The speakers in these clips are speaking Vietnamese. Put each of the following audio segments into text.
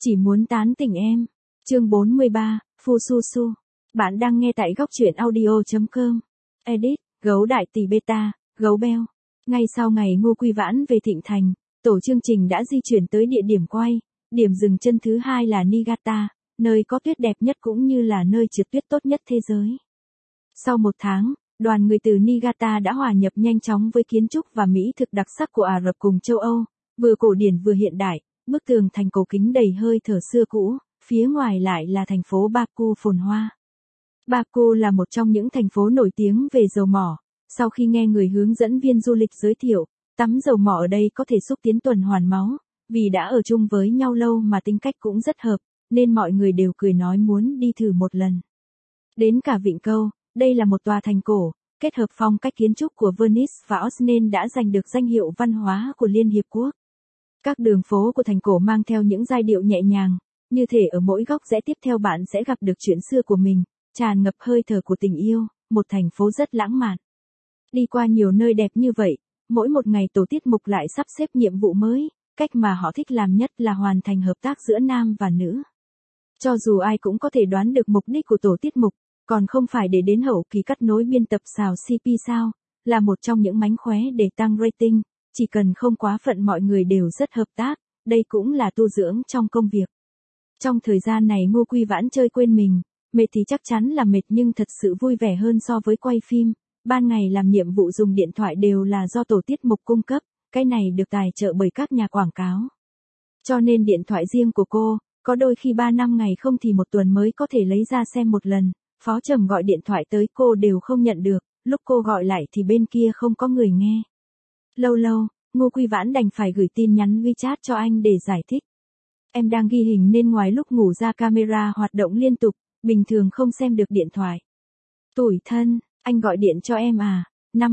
Chỉ muốn tán tỉnh em. Chương 43, Phu Su Su. Bạn đang nghe tại góc truyện audio.com. Edit, gấu đại tỷ beta, gấu beo. Ngay sau ngày Ngô Quy Vãn về Thịnh Thành, tổ chương trình đã di chuyển tới địa điểm quay. Điểm dừng chân thứ hai là Niigata, nơi có tuyết đẹp nhất cũng như là nơi trượt tuyết tốt nhất thế giới. Sau một tháng, đoàn người từ Niigata đã hòa nhập nhanh chóng với kiến trúc và mỹ thực đặc sắc của Ả Rập cùng châu Âu, vừa cổ điển vừa hiện đại. Bức tường thành cổ kính đầy hơi thở xưa cũ, phía ngoài lại là thành phố Baku phồn hoa. Baku là một trong những thành phố nổi tiếng về dầu mỏ. Sau khi nghe người hướng dẫn viên du lịch giới thiệu, tắm dầu mỏ ở đây có thể xúc tiến tuần hoàn máu, vì đã ở chung với nhau lâu mà tính cách cũng rất hợp, nên mọi người đều cười nói muốn đi thử một lần. Đến cả Vịnh Câu, đây là một tòa thành cổ, kết hợp phong cách kiến trúc của Venice và Osnen đã giành được danh hiệu văn hóa của Liên Hiệp Quốc. Các đường phố của thành cổ mang theo những giai điệu nhẹ nhàng, như thể ở mỗi góc rẽ tiếp theo bạn sẽ gặp được chuyện xưa của mình, tràn ngập hơi thở của tình yêu, một thành phố rất lãng mạn. Đi qua nhiều nơi đẹp như vậy, mỗi một ngày tổ tiết mục lại sắp xếp nhiệm vụ mới, cách mà họ thích làm nhất là hoàn thành hợp tác giữa nam và nữ. Cho dù ai cũng có thể đoán được mục đích của tổ tiết mục, còn không phải để đến hậu kỳ cắt nối biên tập xào CP sao, là một trong những mánh khóe để tăng rating. Chỉ cần không quá phận mọi người đều rất hợp tác, đây cũng là tu dưỡng trong công việc. Trong thời gian này Ngô Quy Vãn chơi quên mình, mệt thì chắc chắn là mệt nhưng thật sự vui vẻ hơn so với quay phim. Ban ngày làm nhiệm vụ dùng điện thoại đều là do tổ tiết mục cung cấp, cái này được tài trợ bởi các nhà quảng cáo. Cho nên điện thoại riêng của cô, có đôi khi 3 năm ngày không thì một tuần mới có thể lấy ra xem một lần. Phó Trầm gọi điện thoại tới cô đều không nhận được, lúc cô gọi lại thì bên kia không có người nghe. Lâu lâu, Ngô Quy Vãn đành phải gửi tin nhắn WeChat cho anh để giải thích. Em đang ghi hình nên ngoài lúc ngủ ra camera hoạt động liên tục, bình thường không xem được điện thoại. Tủi thân, anh gọi điện cho em à,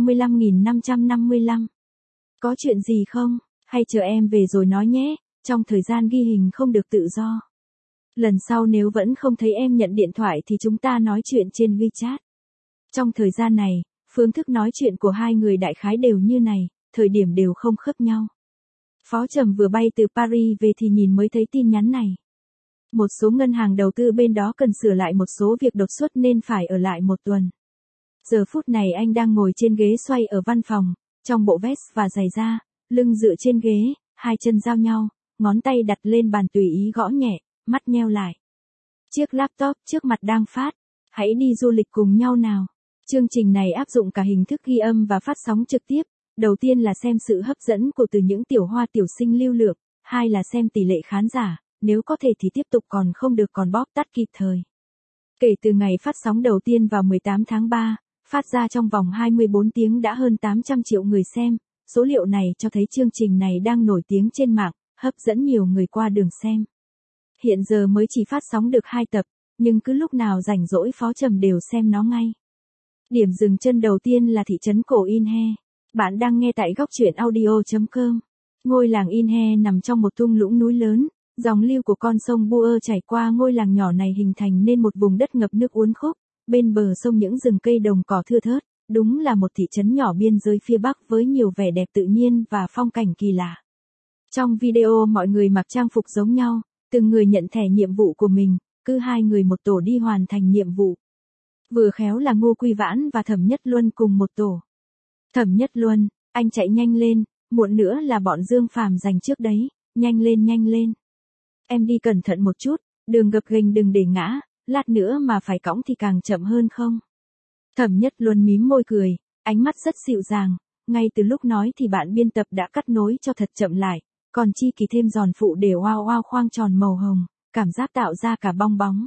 55.555. Có chuyện gì không, hay chờ em về rồi nói nhé, trong thời gian ghi hình không được tự do. Lần sau nếu vẫn không thấy em nhận điện thoại thì chúng ta nói chuyện trên WeChat. Trong thời gian này, phương thức nói chuyện của hai người đại khái đều như này. Thời điểm đều không khớp nhau. Phó Trầm vừa bay từ Paris về thì nhìn mới thấy tin nhắn này. Một số ngân hàng đầu tư bên đó cần sửa lại một số việc đột xuất nên phải ở lại một tuần. Giờ phút này anh đang ngồi trên ghế xoay ở văn phòng, trong bộ vest và giày da, lưng dựa trên ghế, hai chân giao nhau, ngón tay đặt lên bàn tùy ý gõ nhẹ, mắt nheo lại. Chiếc laptop trước mặt đang phát. Hãy đi du lịch cùng nhau nào. Chương trình này áp dụng cả hình thức ghi âm và phát sóng trực tiếp. Đầu tiên là xem sự hấp dẫn của từ những tiểu hoa tiểu sinh lưu lượng, hai là xem tỷ lệ khán giả, nếu có thể thì tiếp tục còn không được còn bóp tắt kịp thời. Kể từ ngày phát sóng đầu tiên vào 18 tháng 3, phát ra trong vòng 24 tiếng đã hơn 800 triệu người xem, số liệu này cho thấy chương trình này đang nổi tiếng trên mạng, hấp dẫn nhiều người qua đường xem. Hiện giờ mới chỉ phát sóng được 2 tập, nhưng cứ lúc nào rảnh rỗi Phó Trầm đều xem nó ngay. Điểm dừng chân đầu tiên là thị trấn cổ Inhe. Bạn đang nghe tại góc truyện audio.com. Ngôi làng Inhe nằm trong một thung lũng núi lớn, dòng lưu của con sông Buer chảy qua ngôi làng nhỏ này hình thành nên một vùng đất ngập nước uốn khúc, bên bờ sông những rừng cây đồng cỏ thưa thớt, đúng là một thị trấn nhỏ biên giới phía Bắc với nhiều vẻ đẹp tự nhiên và phong cảnh kỳ lạ. Trong video mọi người mặc trang phục giống nhau, từng người nhận thẻ nhiệm vụ của mình, cứ 2 người một tổ đi hoàn thành nhiệm vụ. Vừa khéo là Ngô Quy Vãn và Thẩm Nhất Luân cùng một tổ. Thẩm Nhất Luân, anh chạy nhanh lên, muộn nữa là bọn Dương Phàm giành trước đấy, nhanh lên. Em đi cẩn thận một chút, đường gập ghềnh đừng để ngã, lát nữa mà phải cõng thì càng chậm hơn không. Thẩm Nhất Luân mím môi cười, ánh mắt rất dịu dàng, ngay từ lúc nói thì bạn biên tập đã cắt nối cho thật chậm lại, còn chi kỳ thêm giòn phụ để wow khoang tròn màu hồng, cảm giác tạo ra cả bong bóng.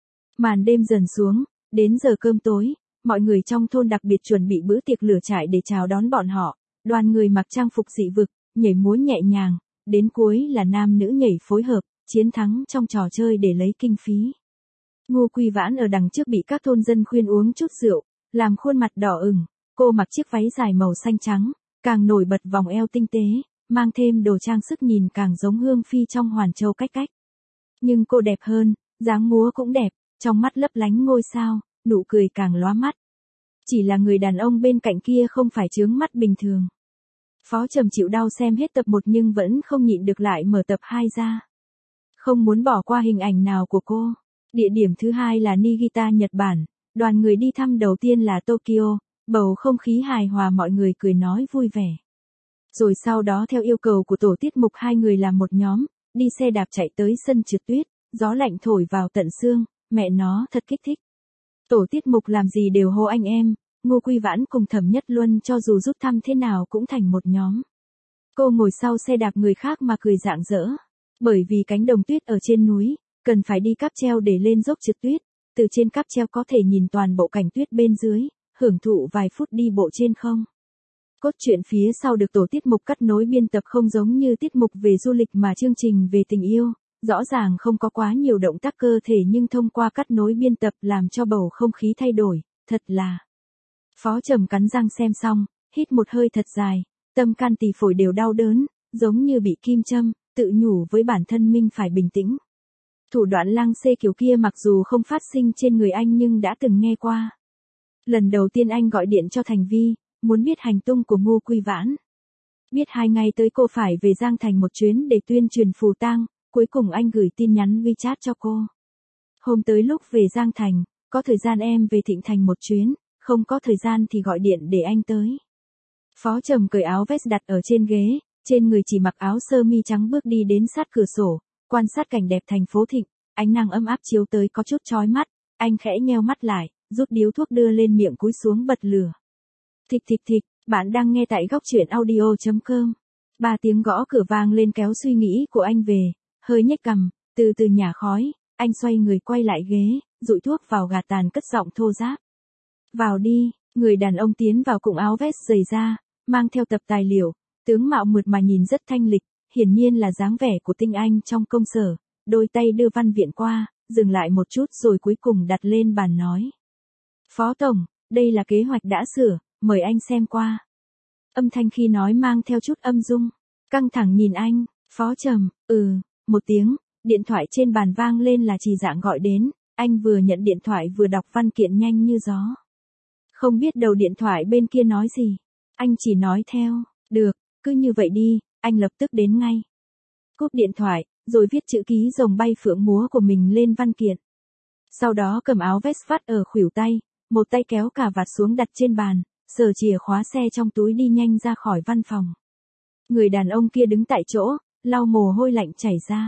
Màn đêm dần xuống, đến giờ cơm tối. Mọi người trong thôn đặc biệt chuẩn bị bữa tiệc lửa trại để chào đón bọn họ, đoàn người mặc trang phục dị vực, nhảy múa nhẹ nhàng, đến cuối là nam nữ nhảy phối hợp, chiến thắng trong trò chơi để lấy kinh phí. Ngô Quy Vãn ở đằng trước bị các thôn dân khuyên uống chút rượu, làm khuôn mặt đỏ ửng, cô mặc chiếc váy dài màu xanh trắng, càng nổi bật vòng eo tinh tế, mang thêm đồ trang sức nhìn càng giống Hương Phi trong Hoàn Châu cách. Nhưng cô đẹp hơn, dáng múa cũng đẹp, trong mắt lấp lánh ngôi sao. Nụ cười càng lóa mắt. Chỉ là người đàn ông bên cạnh kia không phải chướng mắt bình thường. Phó Trầm chịu đau xem hết tập 1 nhưng vẫn không nhịn được lại mở tập 2 ra. Không muốn bỏ qua hình ảnh nào của cô. Địa điểm thứ hai là Niigata, Nhật Bản. Đoàn người đi thăm đầu tiên là Tokyo, bầu không khí hài hòa, mọi người cười nói vui vẻ. Rồi sau đó theo yêu cầu của tổ tiết mục, hai người làm một nhóm, đi xe đạp chạy tới sân trượt tuyết, gió lạnh thổi vào tận xương, mẹ nó thật kích thích. Tổ tiết mục làm gì đều hô anh em, Ngô Quy Vãn cùng Thẩm Nhất Luân cho dù rút thăm thế nào cũng thành một nhóm. Cô ngồi sau xe đạp người khác mà cười rạng rỡ. Bởi vì cánh đồng tuyết ở trên núi, cần phải đi cáp treo để lên dốc trượt tuyết, từ trên cáp treo có thể nhìn toàn bộ cảnh tuyết bên dưới, hưởng thụ vài phút đi bộ trên không. Cốt truyện phía sau được tổ tiết mục cắt nối biên tập không giống như tiết mục về du lịch mà chương trình về tình yêu, rõ ràng không có quá nhiều động tác cơ thể nhưng thông qua cắt nối biên tập làm cho bầu không khí thay đổi, thật là. Phó Trầm cắn răng xem xong, hít một hơi thật dài, tâm can tỳ phổi đều đau đớn, giống như bị kim châm, tự nhủ với bản thân mình phải bình tĩnh. Thủ đoạn lăng xê kiểu kia mặc dù không phát sinh trên người anh nhưng đã từng nghe qua. Lần đầu tiên anh gọi điện cho Thành Vi, muốn biết hành tung của Ngô Quy Vãn. Biết 2 ngày tới cô phải về Giang Thành một chuyến để tuyên truyền phù tang, cuối cùng anh gửi tin nhắn WeChat cho cô. Hôm tới lúc về Giang Thành, có thời gian em về Thịnh Thành một chuyến, không có thời gian thì gọi điện để anh tới. Phó Trầm cởi áo vest đặt ở trên ghế, trên người chỉ mặc áo sơ mi trắng bước đi đến sát cửa sổ, quan sát cảnh đẹp thành phố Thịnh, ánh nắng ấm áp chiếu tới có chút chói mắt, anh khẽ nheo mắt lại, rút điếu thuốc đưa lên miệng cúi xuống bật lửa. Thịch thịch thịch, bạn đang nghe tại góc truyện audio.com. 3 tiếng gõ cửa vang lên kéo suy nghĩ của anh về, hơi nhếch cằm, từ từ nhả khói, anh xoay người quay lại ghế, dụi thuốc vào gạt tàn cất giọng thô ráp. Vào đi, người đàn ông tiến vào cùng áo vest dày da, mang theo tập tài liệu, tướng mạo mượt mà nhìn rất thanh lịch, hiển nhiên là dáng vẻ của tinh anh trong công sở, đôi tay đưa văn viện qua, dừng lại một chút rồi cuối cùng đặt lên bàn nói. Phó Tổng, đây là kế hoạch đã sửa, mời anh xem qua. Âm thanh khi nói mang theo chút âm dung, căng thẳng nhìn anh, Phó Trầm, một tiếng, điện thoại trên bàn vang lên là Trì Dạng gọi đến, anh vừa nhận điện thoại vừa đọc văn kiện nhanh như gió. Không biết đầu điện thoại bên kia nói gì, anh chỉ nói theo, được, cứ như vậy đi, anh lập tức đến ngay. Cúp điện thoại, rồi viết chữ ký rồng bay phượng múa của mình lên văn kiện. Sau đó cầm áo vest vắt ở khuỷu tay, một tay kéo cà vạt xuống đặt trên bàn, sờ chìa khóa xe trong túi đi nhanh ra khỏi văn phòng. Người đàn ông kia đứng tại chỗ, lau mồ hôi lạnh chảy ra.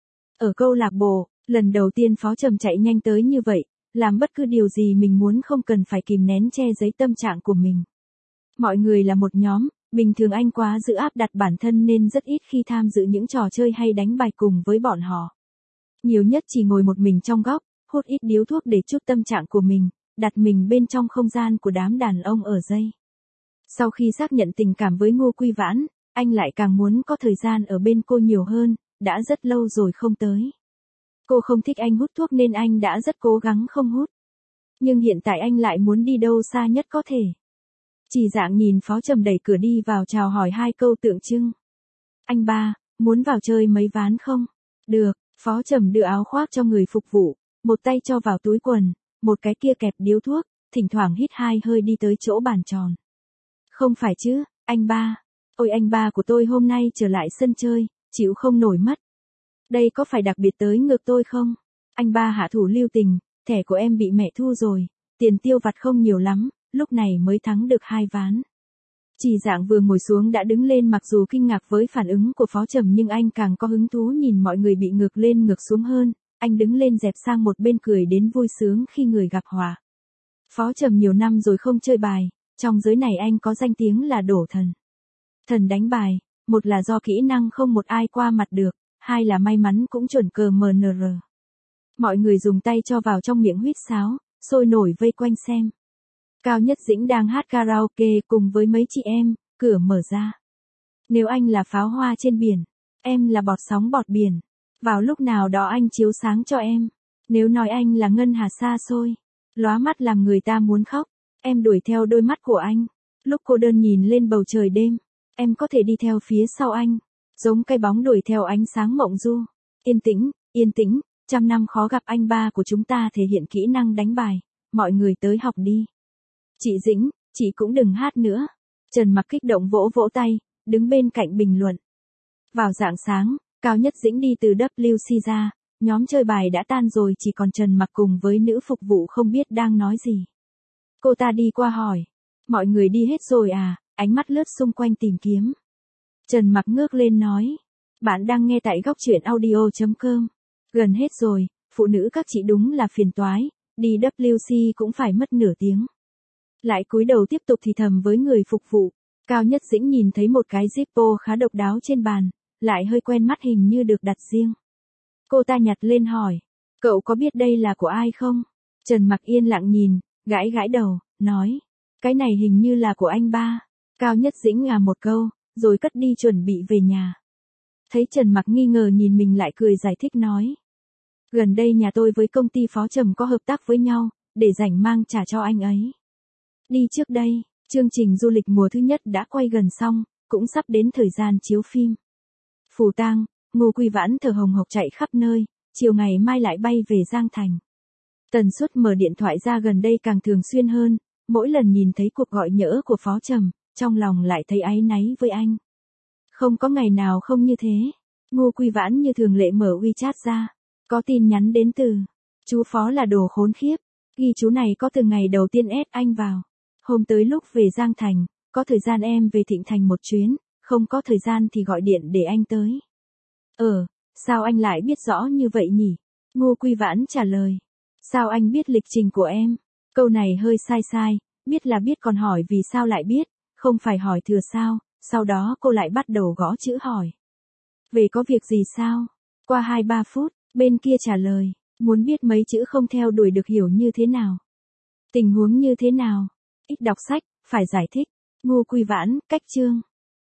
Ở câu lạc bộ, lần đầu tiên Phó Trầm chạy nhanh tới như vậy, làm bất cứ điều gì mình muốn không cần phải kìm nén che giấu tâm trạng của mình. Mọi người là một nhóm, bình thường anh quá giữ áp đặt bản thân nên rất ít khi tham dự những trò chơi hay đánh bài cùng với bọn họ. Nhiều nhất chỉ ngồi một mình trong góc, hút ít điếu thuốc để chút tâm trạng của mình, đặt mình bên trong không gian của đám đàn ông ở dây. Sau khi xác nhận tình cảm với Ngô Quy Vãn, anh lại càng muốn có thời gian ở bên cô nhiều hơn, đã rất lâu rồi không tới. Cô không thích anh hút thuốc nên anh đã rất cố gắng không hút. Nhưng hiện tại anh lại muốn đi đâu xa nhất có thể. Trì Dạng nhìn Phó Trầm đẩy cửa đi vào chào hỏi 2 câu tượng trưng. Anh ba, muốn vào chơi mấy ván không? Được, Phó Trầm đưa áo khoác cho người phục vụ, một tay cho vào túi quần, một cái kia kẹp điếu thuốc, thỉnh thoảng hít 2 hơi đi tới chỗ bàn tròn. Không phải chứ, anh ba. Ôi anh ba của tôi hôm nay trở lại sân chơi, chịu không nổi mất. Đây có phải đặc biệt tới ngược tôi không? Anh ba hạ thủ lưu tình, thẻ của em bị mẹ thu rồi, tiền tiêu vặt không nhiều lắm, lúc này mới thắng được 2 ván. Trì Dạng vừa ngồi xuống đã đứng lên, mặc dù kinh ngạc với phản ứng của Phó Trầm nhưng anh càng có hứng thú nhìn mọi người bị ngược lên ngược xuống hơn, anh đứng lên dẹp sang một bên cười đến vui sướng khi người gặp họa. Phó Trầm nhiều năm rồi không chơi bài, trong giới này anh có danh tiếng là đổ thần. Thần đánh bài, một là do kỹ năng không một ai qua mặt được, hai là may mắn cũng chuẩn cờ MNR. Mọi người dùng tay cho vào trong miệng huýt sáo, sôi nổi vây quanh xem. Cao Nhất Dĩnh đang hát karaoke cùng với mấy chị em, cửa mở ra. Nếu anh là pháo hoa trên biển, em là bọt sóng bọt biển. Vào lúc nào đó anh chiếu sáng cho em. Nếu nói anh là ngân hà xa xôi, lóa mắt làm người ta muốn khóc, em đuổi theo đôi mắt của anh. Lúc cô đơn nhìn lên bầu trời đêm, em có thể đi theo phía sau anh, giống cái bóng đuổi theo ánh sáng mộng du. Yên tĩnh, 100 năm khó gặp anh ba của chúng ta thể hiện kỹ năng đánh bài, mọi người tới học đi. Chị Dĩnh, chị cũng đừng hát nữa. Trần Mặc kích động vỗ vỗ tay, đứng bên cạnh bình luận. Vào rạng sáng, Cao Nhất Dĩnh đi từ WC ra, nhóm chơi bài đã tan rồi, chỉ còn Trần Mặc cùng với nữ phục vụ không biết đang nói gì. Cô ta đi qua hỏi, mọi người đi hết rồi à, ánh mắt lướt xung quanh tìm kiếm. Trần Mặc ngước lên nói, bạn đang nghe tại góc truyện audio.com. Gần hết rồi, phụ nữ các chị đúng là phiền toái, đi WC cũng phải mất nửa tiếng. Lại cúi đầu tiếp tục thì thầm với người phục vụ. Cao Nhất Dĩnh nhìn thấy một cái Zippo khá độc đáo trên bàn, lại hơi quen mắt, hình như được đặt riêng. Cô ta nhặt lên hỏi, cậu có biết đây là của ai không? Trần Mặc yên lặng nhìn, gãi gãi đầu, nói, cái này hình như là của anh ba. Cao Nhất Dĩnh một câu, rồi cất đi chuẩn bị về nhà. Thấy Trần Mặc nghi ngờ nhìn mình lại cười giải thích nói, gần đây nhà tôi với công ty Phó Trầm có hợp tác với nhau, để rảnh mang trả cho anh ấy. Đi trước đây, chương trình du lịch mùa thứ nhất đã quay gần xong, cũng sắp đến thời gian chiếu phim. Phù tang, Ngô Quy Vãn thở hồng hộc chạy khắp nơi, chiều ngày mai lại bay về Giang Thành. Tần suất mở điện thoại ra gần đây càng thường xuyên hơn, mỗi lần nhìn thấy cuộc gọi nhỡ của Phó Trầm, trong lòng lại thấy áy náy với anh. Không có ngày nào không như thế. Ngô Quy Vãn như thường lệ mở WeChat ra, có tin nhắn đến từ chú Phó là đồ khốn khiếp, ghi chú này có từ ngày đầu tiên ép anh vào. Hôm tới lúc về Giang Thành, có thời gian em về Thịnh Thành một chuyến, không có thời gian thì gọi điện để anh tới. Sao anh lại biết rõ như vậy nhỉ? Ngô Quy Vãn trả lời. Sao anh biết lịch trình của em? Câu này hơi sai, biết là biết còn hỏi vì sao lại biết, không phải hỏi thừa sao, sau đó cô lại bắt đầu gõ chữ hỏi. Về có việc gì sao? Qua 2-3 phút, bên kia trả lời, muốn biết mấy chữ không theo đuổi được hiểu như thế nào? Tình huống như thế nào? Ít đọc sách, phải giải thích. Ngô Quy Vãn, cách chương.